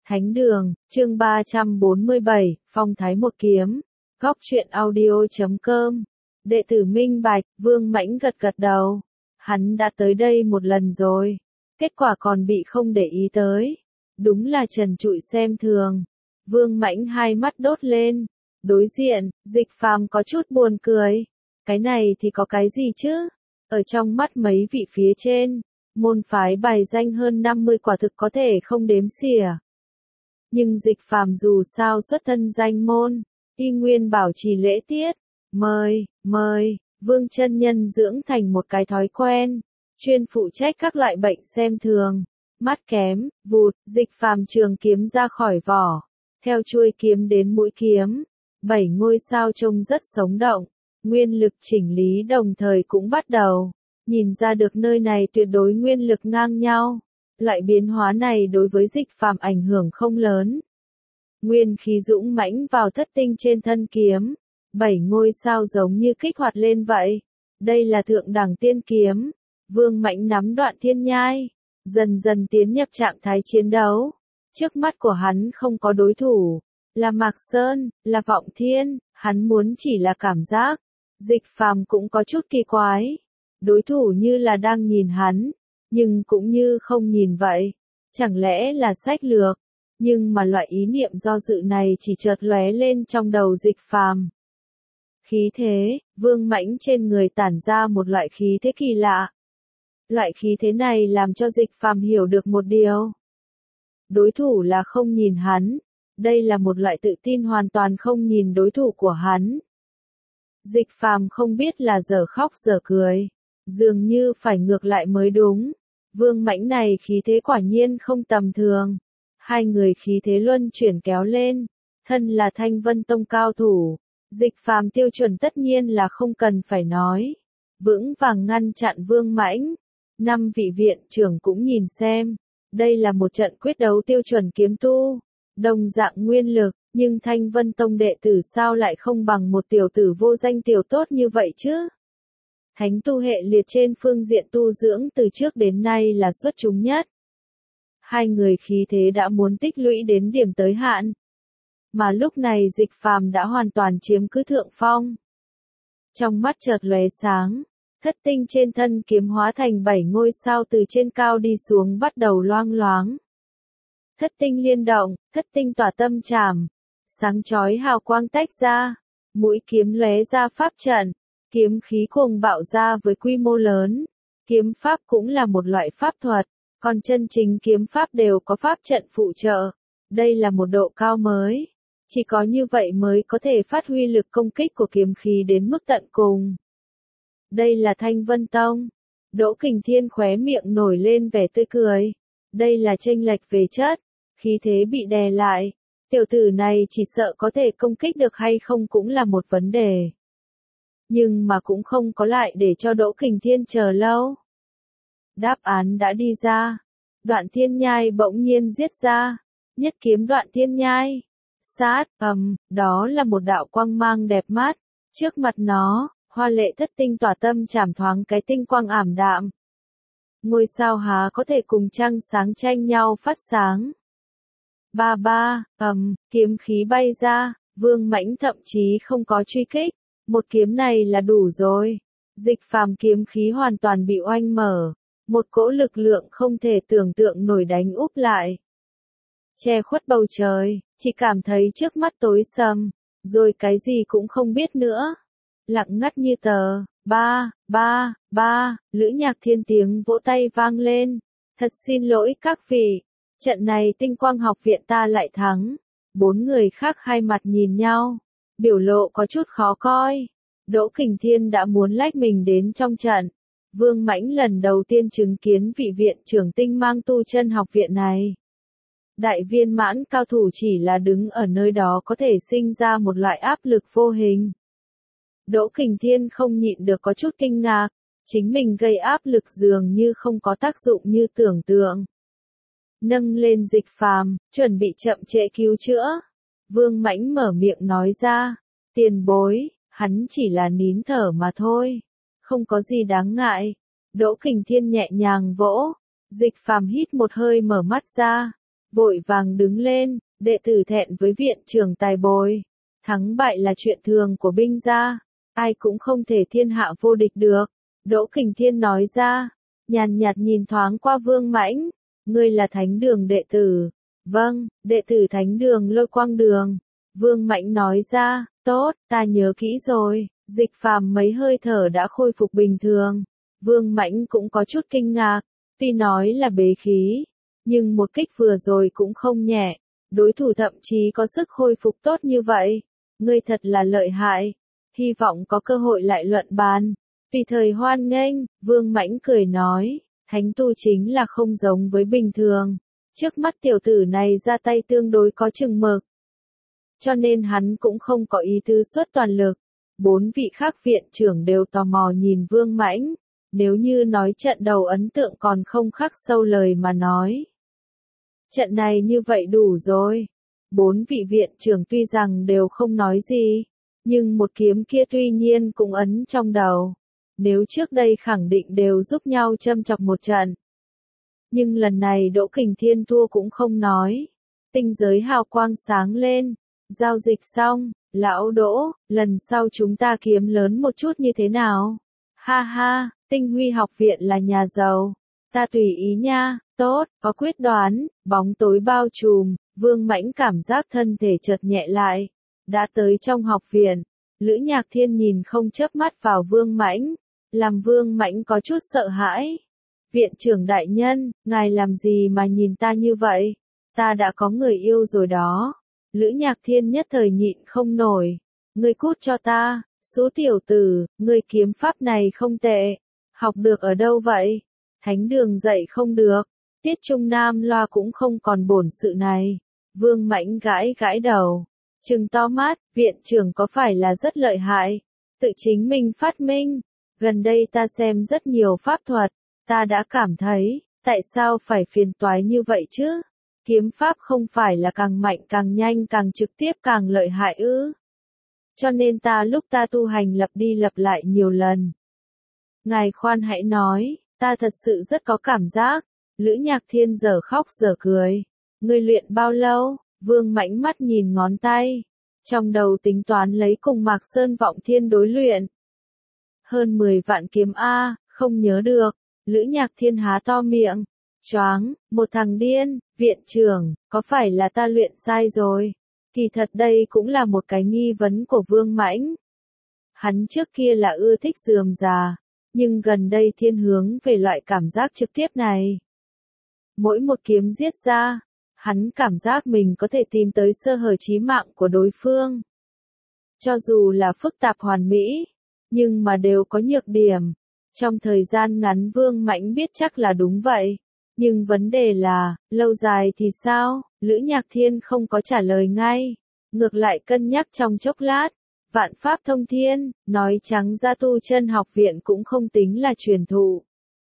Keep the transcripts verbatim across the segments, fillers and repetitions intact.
Thánh đường, chương ba trăm bốn mươi bảy, phong thái một kiếm. Góc truyện audio chấm com. Đệ tử minh bạch, Vương Mãnh gật gật đầu. Hắn đã tới đây một lần rồi. Kết quả còn bị không để ý tới. Đúng là trần trụi xem thường. Vương Mãnh hai mắt đốt lên. Đối diện, Dịch Phàm có chút buồn cười. Cái này thì có cái gì chứ? Ở trong mắt mấy vị phía trên, môn phái bài danh hơn năm mươi quả thực có thể không đếm xỉa. Nhưng Dịch Phàm dù sao xuất thân danh môn, y nguyên bảo trì lễ tiết, mời, mời, Vương chân nhân dưỡng thành một cái thói quen, chuyên phụ trách các loại bệnh xem thường, mắt kém, vụt, Dịch Phàm trường kiếm ra khỏi vỏ, theo chuôi kiếm đến mũi kiếm, bảy ngôi sao trông rất sống động, nguyên lực chỉnh lý đồng thời cũng bắt đầu, nhìn ra được nơi này tuyệt đối nguyên lực ngang nhau. Loại biến hóa này đối với Dịch Phàm ảnh hưởng không lớn. Nguyên khí dũng mãnh vào thất tinh trên thân kiếm, bảy ngôi sao giống như kích hoạt lên vậy. Đây là thượng đẳng tiên kiếm. Vương Mãnh nắm đoạn thiên nhai, dần dần tiến nhập trạng thái chiến đấu. Trước mắt của hắn không có đối thủ, là Mạc Sơn, là Vọng Thiên, hắn muốn chỉ là cảm giác. Dịch Phàm cũng có chút kỳ quái. Đối thủ như là đang nhìn hắn, nhưng cũng như không nhìn vậy. Chẳng lẽ là sách lược? Nhưng mà loại ý niệm do dự này chỉ chợt lóe lên trong đầu Dịch Phàm. Khí thế, Vương Mãnh trên người tản ra một loại khí thế kỳ lạ. Loại khí thế này làm cho Dịch Phàm hiểu được một điều. Đối thủ là không nhìn hắn. Đây là một loại tự tin hoàn toàn không nhìn đối thủ của hắn. Dịch Phàm không biết là giờ khóc giờ cười. Dường như phải ngược lại mới đúng. Vương Mãnh này khí thế quả nhiên không tầm thường. Hai người khí thế luân chuyển kéo lên. Thân là Thanh Vân Tông cao thủ. Dịch Phàm tiêu chuẩn tất nhiên là không cần phải nói. Vững vàng ngăn chặn Vương Mãnh. Năm vị viện trưởng cũng nhìn xem. Đây là một trận quyết đấu tiêu chuẩn kiếm tu. Đồng dạng nguyên lực. Nhưng Thanh Vân Tông đệ tử sao lại không bằng một tiểu tử vô danh tiểu tốt như vậy chứ? Thánh tu hệ liệt trên phương diện tu dưỡng từ trước đến nay là xuất chúng nhất. Hai người khí thế đã muốn tích lũy đến điểm tới hạn. Mà lúc này Dịch Phàm đã hoàn toàn chiếm cứ thượng phong. Trong mắt chợt lóe sáng, thất tinh trên thân kiếm hóa thành bảy ngôi sao từ trên cao đi xuống bắt đầu loang loáng. Thất tinh liên động, thất tinh tỏa tâm trảm, sáng chói hào quang tách ra, mũi kiếm lóe ra pháp trận. Kiếm khí cuồng bạo ra với quy mô lớn. Kiếm pháp cũng là một loại pháp thuật, còn chân chính kiếm pháp đều có pháp trận phụ trợ. Đây là một độ cao mới. Chỉ có như vậy mới có thể phát huy lực công kích của kiếm khí đến mức tận cùng. Đây là Thanh Vân Tông. Đỗ Kình Thiên khóe miệng nổi lên vẻ tươi cười. Đây là chênh lệch về chất. Khí thế bị đè lại. Tiểu tử này chỉ sợ có thể công kích được hay không cũng là một vấn đề. Nhưng mà cũng không có lại để cho Đỗ Kình Thiên chờ lâu. Đáp án đã đi ra. Đoạn thiên nhai bỗng nhiên giết ra. Nhất kiếm đoạn thiên nhai. Sát, ầm, đó là một đạo quang mang đẹp mắt. Trước mặt nó, hoa lệ thất tinh tỏa tâm chảm thoáng cái tinh quang ảm đạm. Ngôi sao há có thể cùng trăng sáng tranh nhau phát sáng. Ba ba, ầm, kiếm khí bay ra, Vương Mãnh thậm chí không có truy kích. Một kiếm này là đủ rồi. Dịch Phàm kiếm khí hoàn toàn bị oanh mở. Một cỗ lực lượng không thể tưởng tượng nổi đánh úp lại. Che khuất bầu trời, chỉ cảm thấy trước mắt tối sầm, rồi cái gì cũng không biết nữa. Lặng ngắt như tờ, ba, ba, ba, Lữ Nhạc Thiên tiếng vỗ tay vang lên. Thật xin lỗi các vị, trận này Tinh Quang học viện ta lại thắng. Bốn người khác hai mặt nhìn nhau. Biểu lộ có chút khó coi. Đỗ Kình Thiên đã muốn lách mình đến trong trận. Vương Mãnh lần đầu tiên chứng kiến vị viện trưởng tinh mang tu chân học viện này. Đại viên mãn cao thủ chỉ là đứng ở nơi đó có thể sinh ra một loại áp lực vô hình. Đỗ Kình Thiên không nhịn được có chút kinh ngạc. Chính mình gây áp lực dường như không có tác dụng như tưởng tượng. Nâng lên Dịch Phàm, chuẩn bị chậm trễ cứu chữa. Vương Mãnh mở miệng nói ra, tiền bối, hắn chỉ là nín thở mà thôi, không có gì đáng ngại. Đỗ Kình Thiên nhẹ nhàng vỗ, Dịch Phàm hít một hơi mở mắt ra, vội vàng đứng lên, đệ tử thẹn với viện trưởng tài bồi. Thắng bại là chuyện thường của binh gia, ai cũng không thể thiên hạ vô địch được. Đỗ Kình Thiên nói ra, nhàn nhạt nhìn thoáng qua Vương Mãnh, ngươi là Thánh Đường đệ tử. Vâng, đệ tử Thánh Đường Lôi Quang Đường. Vương Mãnh nói ra, tốt, ta nhớ kỹ rồi. Dịch Phàm mấy hơi thở đã khôi phục bình thường. Vương Mãnh cũng có chút kinh ngạc, tuy nói là bế khí, nhưng một kích vừa rồi cũng không nhẹ, đối thủ thậm chí có sức khôi phục tốt như vậy. Ngươi thật là lợi hại, hy vọng có cơ hội lại luận bàn. Tùy thời hoan nghênh, Vương Mãnh cười nói, thánh tu chính là không giống với bình thường. Trước mắt tiểu tử này ra tay tương đối có chừng mực, cho nên hắn cũng không có ý tứ xuất toàn lực. Bốn vị khác viện trưởng đều tò mò nhìn Vương Mãnh, nếu như nói trận đầu ấn tượng còn không khắc sâu lời mà nói. Trận này như vậy đủ rồi. Bốn vị viện trưởng tuy rằng đều không nói gì, nhưng một kiếm kia tuy nhiên cũng ấn trong đầu. Nếu trước đây khẳng định đều giúp nhau châm chọc một trận. Nhưng lần này Đỗ Kình Thiên thua cũng không nói. Tinh giới hào quang sáng lên. Giao dịch xong, lão Đỗ, lần sau chúng ta kiếm lớn một chút như thế nào? Ha ha, Tinh Huy học viện là nhà giàu. Ta tùy ý nha, tốt, có quyết đoán, bóng tối bao trùm, Vương Mãnh cảm giác thân thể chợt nhẹ lại. Đã tới trong học viện, Lữ Nhạc Thiên nhìn không chớp mắt vào Vương Mãnh, làm Vương Mãnh có chút sợ hãi. Viện trưởng đại nhân, ngài làm gì mà nhìn ta như vậy? Ta đã có người yêu rồi đó. Lữ Nhạc Thiên nhất thời nhịn không nổi. Ngươi cút cho ta, số tiểu tử, ngươi kiếm pháp này không tệ. Học được ở đâu vậy? Thánh Đường dạy không được. Tiết Trung Nam loa cũng không còn bổn sự này. Vương Mãnh gãi gãi đầu. Trừng to mắt, viện trưởng có phải là rất lợi hại? Tự chính mình phát minh. Gần đây ta xem rất nhiều pháp thuật. Ta đã cảm thấy, tại sao phải phiền toái như vậy chứ? Kiếm pháp không phải là càng mạnh càng nhanh càng trực tiếp càng lợi hại ư? Cho nên ta lúc ta tu hành lặp đi lặp lại nhiều lần. Ngài khoan hãy nói, ta thật sự rất có cảm giác. Lữ Nhạc Thiên giờ khóc giờ cười. Ngươi luyện bao lâu? Vương Mãnh mắt nhìn ngón tay. Trong đầu tính toán lấy cùng Mạc Sơn Vọng Thiên đối luyện. Hơn mười vạn kiếm A, không nhớ được. Lữ Nhạc Thiên há to miệng. Choáng, một thằng điên, viện trưởng, có phải là ta luyện sai rồi? Kỳ thật đây cũng là một cái nghi vấn của Vương Mãnh. Hắn trước kia là ưa thích rườm rà, nhưng gần đây thiên hướng về loại cảm giác trực tiếp này. Mỗi một kiếm giết ra, hắn cảm giác mình có thể tìm tới sơ hở chí mạng của đối phương. Cho dù là phức tạp hoàn mỹ, nhưng mà đều có nhược điểm. Trong thời gian ngắn Vương Mãnh biết chắc là đúng vậy. Nhưng vấn đề là, lâu dài thì sao? Lữ Nhạc Thiên không có trả lời ngay. Ngược lại cân nhắc trong chốc lát. Vạn pháp thông thiên, nói trắng ra tu chân học viện cũng không tính là truyền thụ.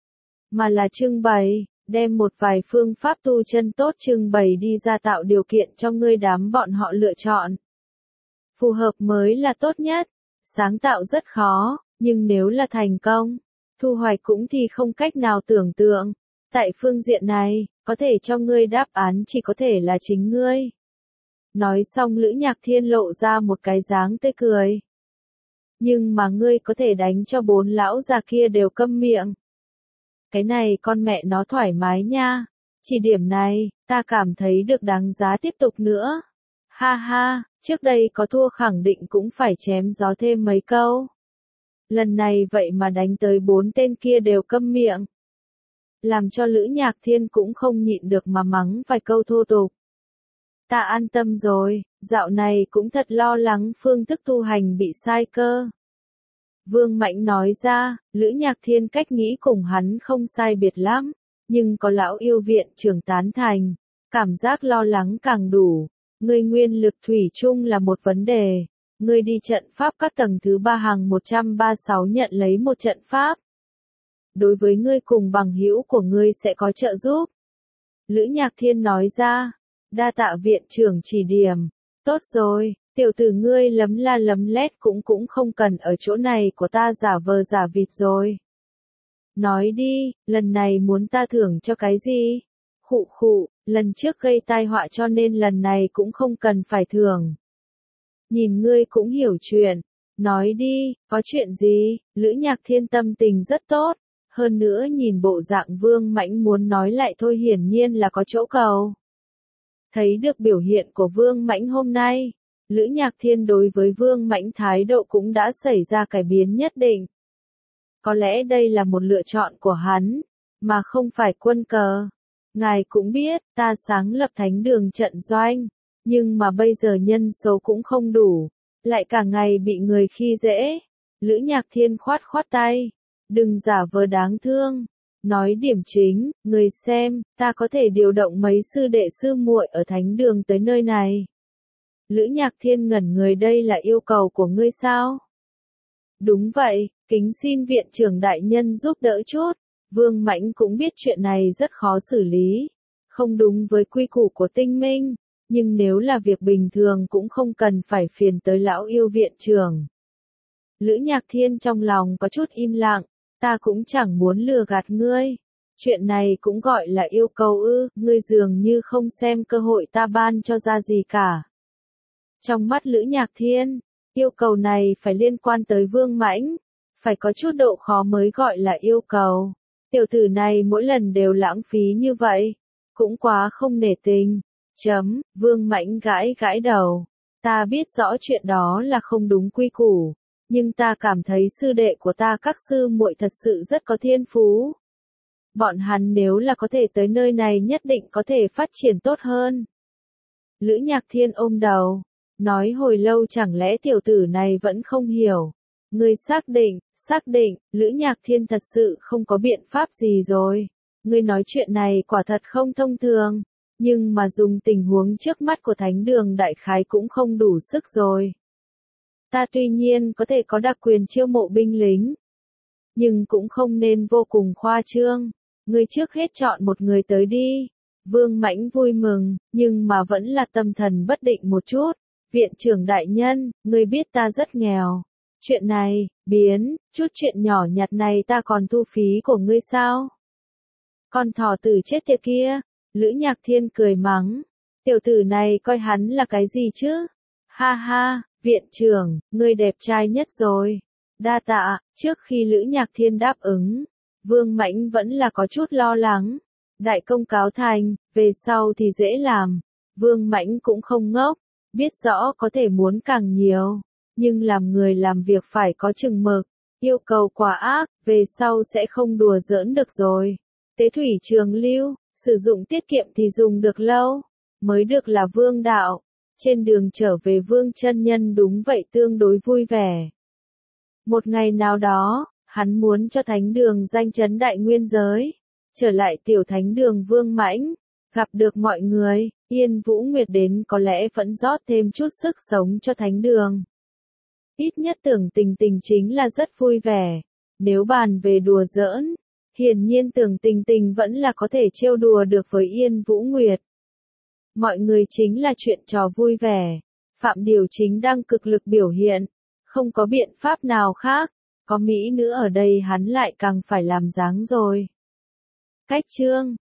Mà là trưng bày, đem một vài phương pháp tu chân tốt trưng bày đi ra tạo điều kiện cho ngươi đám bọn họ lựa chọn. Phù hợp mới là tốt nhất. Sáng tạo rất khó, nhưng nếu là thành công, thu hoạch cũng thì không cách nào tưởng tượng. Tại phương diện này, có thể cho ngươi đáp án chỉ có thể là chính ngươi. Nói xong Lữ Nhạc Thiên lộ ra một cái dáng tươi cười. Nhưng mà ngươi có thể đánh cho bốn lão già kia đều câm miệng. Cái này con mẹ nó thoải mái nha. Chỉ điểm này, ta cảm thấy được đáng giá tiếp tục nữa. Ha ha, trước đây có thua khẳng định cũng phải chém gió thêm mấy câu. Lần này vậy mà đánh tới bốn tên kia đều câm miệng. Làm cho Lữ Nhạc Thiên cũng không nhịn được mà mắng vài câu thô tục. Ta an tâm rồi, dạo này cũng thật lo lắng phương thức tu hành bị sai cơ. Vương Mãnh nói ra, Lữ Nhạc Thiên cách nghĩ cùng hắn không sai biệt lắm, nhưng có lão yêu viện trưởng tán thành, cảm giác lo lắng càng đủ. Ngươi nguyên lực thủy chung là một vấn đề, ngươi đi trận pháp các tầng thứ ba hàng một trăm ba mươi sáu nhận lấy một trận pháp. Đối với ngươi cùng bằng hữu của ngươi sẽ có trợ giúp. Lữ Nhạc Thiên nói ra, đa tạ viện trưởng chỉ điểm. Tốt rồi, tiểu tử ngươi lấm la lấm lét cũng cũng không cần ở chỗ này của ta giả vờ giả vịt rồi. Nói đi, lần này muốn ta thưởng cho cái gì? Khụ khụ, lần trước gây tai họa cho nên lần này cũng không cần phải thưởng. Nhìn ngươi cũng hiểu chuyện. Nói đi, có chuyện gì? Lữ Nhạc Thiên tâm tình rất tốt. Hơn nữa nhìn bộ dạng Vương Mãnh muốn nói lại thôi hiển nhiên là có chỗ cầu. Thấy được biểu hiện của Vương Mãnh hôm nay, Lữ Nhạc Thiên đối với Vương Mãnh thái độ cũng đã xảy ra cải biến nhất định. Có lẽ đây là một lựa chọn của hắn, mà không phải quân cờ. Ngài cũng biết, ta sáng lập thánh đường trận doanh, nhưng mà bây giờ nhân số cũng không đủ, lại cả ngày bị người khi dễ. Lữ Nhạc Thiên khoát khoát tay, đừng giả vờ đáng thương, nói điểm chính, người xem, ta có thể điều động mấy sư đệ sư muội ở thánh đường tới nơi này. Lữ Nhạc Thiên ngẩn người, đây là yêu cầu của ngươi sao? Đúng vậy, kính xin viện trưởng đại nhân giúp đỡ chút. Vương Mãnh cũng biết chuyện này rất khó xử lý, không đúng với quy củ của tinh minh, nhưng nếu là việc bình thường cũng không cần phải phiền tới lão yêu viện trưởng. Lữ Nhạc Thiên trong lòng có chút im lặng, ta cũng chẳng muốn lừa gạt ngươi. Chuyện này cũng gọi là yêu cầu ư, ngươi dường như không xem cơ hội ta ban cho ra gì cả. Trong mắt Lữ Nhạc Thiên, yêu cầu này phải liên quan tới Vương Mãnh, phải có chút độ khó mới gọi là yêu cầu. Tiểu tử này mỗi lần đều lãng phí như vậy, cũng quá không nể tình. Chấm, Vương Mãnh gãi gãi đầu. Ta biết rõ chuyện đó là không đúng quy củ, nhưng ta cảm thấy sư đệ của ta các sư muội thật sự rất có thiên phú. Bọn hắn nếu là có thể tới nơi này nhất định có thể phát triển tốt hơn. Lữ Nhạc Thiên ôm đầu, nói hồi lâu chẳng lẽ tiểu tử này vẫn không hiểu. Ngươi xác định, xác định, Lữ Nhạc Thiên thật sự không có biện pháp gì rồi. Ngươi nói chuyện này quả thật không thông thường, nhưng mà dùng tình huống trước mắt của thánh đường đại khái cũng không đủ sức rồi. Ta tuy nhiên có thể có đặc quyền chiêu mộ binh lính, nhưng cũng không nên vô cùng khoa trương. Ngươi trước hết chọn một người tới đi. Vương Mãnh vui mừng, nhưng mà vẫn là tâm thần bất định một chút. Viện trưởng đại nhân, ngươi biết ta rất nghèo. Chuyện này, biến, chút chuyện nhỏ nhặt này ta còn thu phí của ngươi sao? Con thỏ tử chết tiệt kia. Lữ Nhạc Thiên cười mắng. Tiểu tử này coi hắn là cái gì chứ? Ha ha, viện trưởng, ngươi đẹp trai nhất rồi. Đa tạ. Trước khi Lữ Nhạc Thiên đáp ứng, Vương Mãnh vẫn là có chút lo lắng. Đại công cáo thành, về sau thì dễ làm. Vương Mãnh cũng không ngốc, biết rõ có thể muốn càng nhiều, nhưng làm người làm việc phải có chừng mực. Yêu cầu quá ác, về sau sẽ không đùa giỡn được rồi. Tế thủy trường lưu, sử dụng tiết kiệm thì dùng được lâu, mới được là vương đạo. Trên đường trở về Vương chân nhân đúng vậy tương đối vui vẻ. Một ngày nào đó, hắn muốn cho thánh đường danh chấn đại nguyên giới. Trở lại tiểu thánh đường Vương Mãnh, gặp được mọi người, Yên Vũ Nguyệt đến có lẽ vẫn rót thêm chút sức sống cho thánh đường. Ít nhất Tưởng Tình Tình chính là rất vui vẻ. Nếu bàn về đùa giỡn, hiển nhiên Tưởng Tình Tình vẫn là có thể trêu đùa được với Yên Vũ Nguyệt. Mọi người chính là chuyện trò vui vẻ. Phạm Điều chính đang cực lực biểu hiện, không có biện pháp nào khác, có mỹ nữ ở đây hắn lại càng phải làm dáng rồi. Cách chương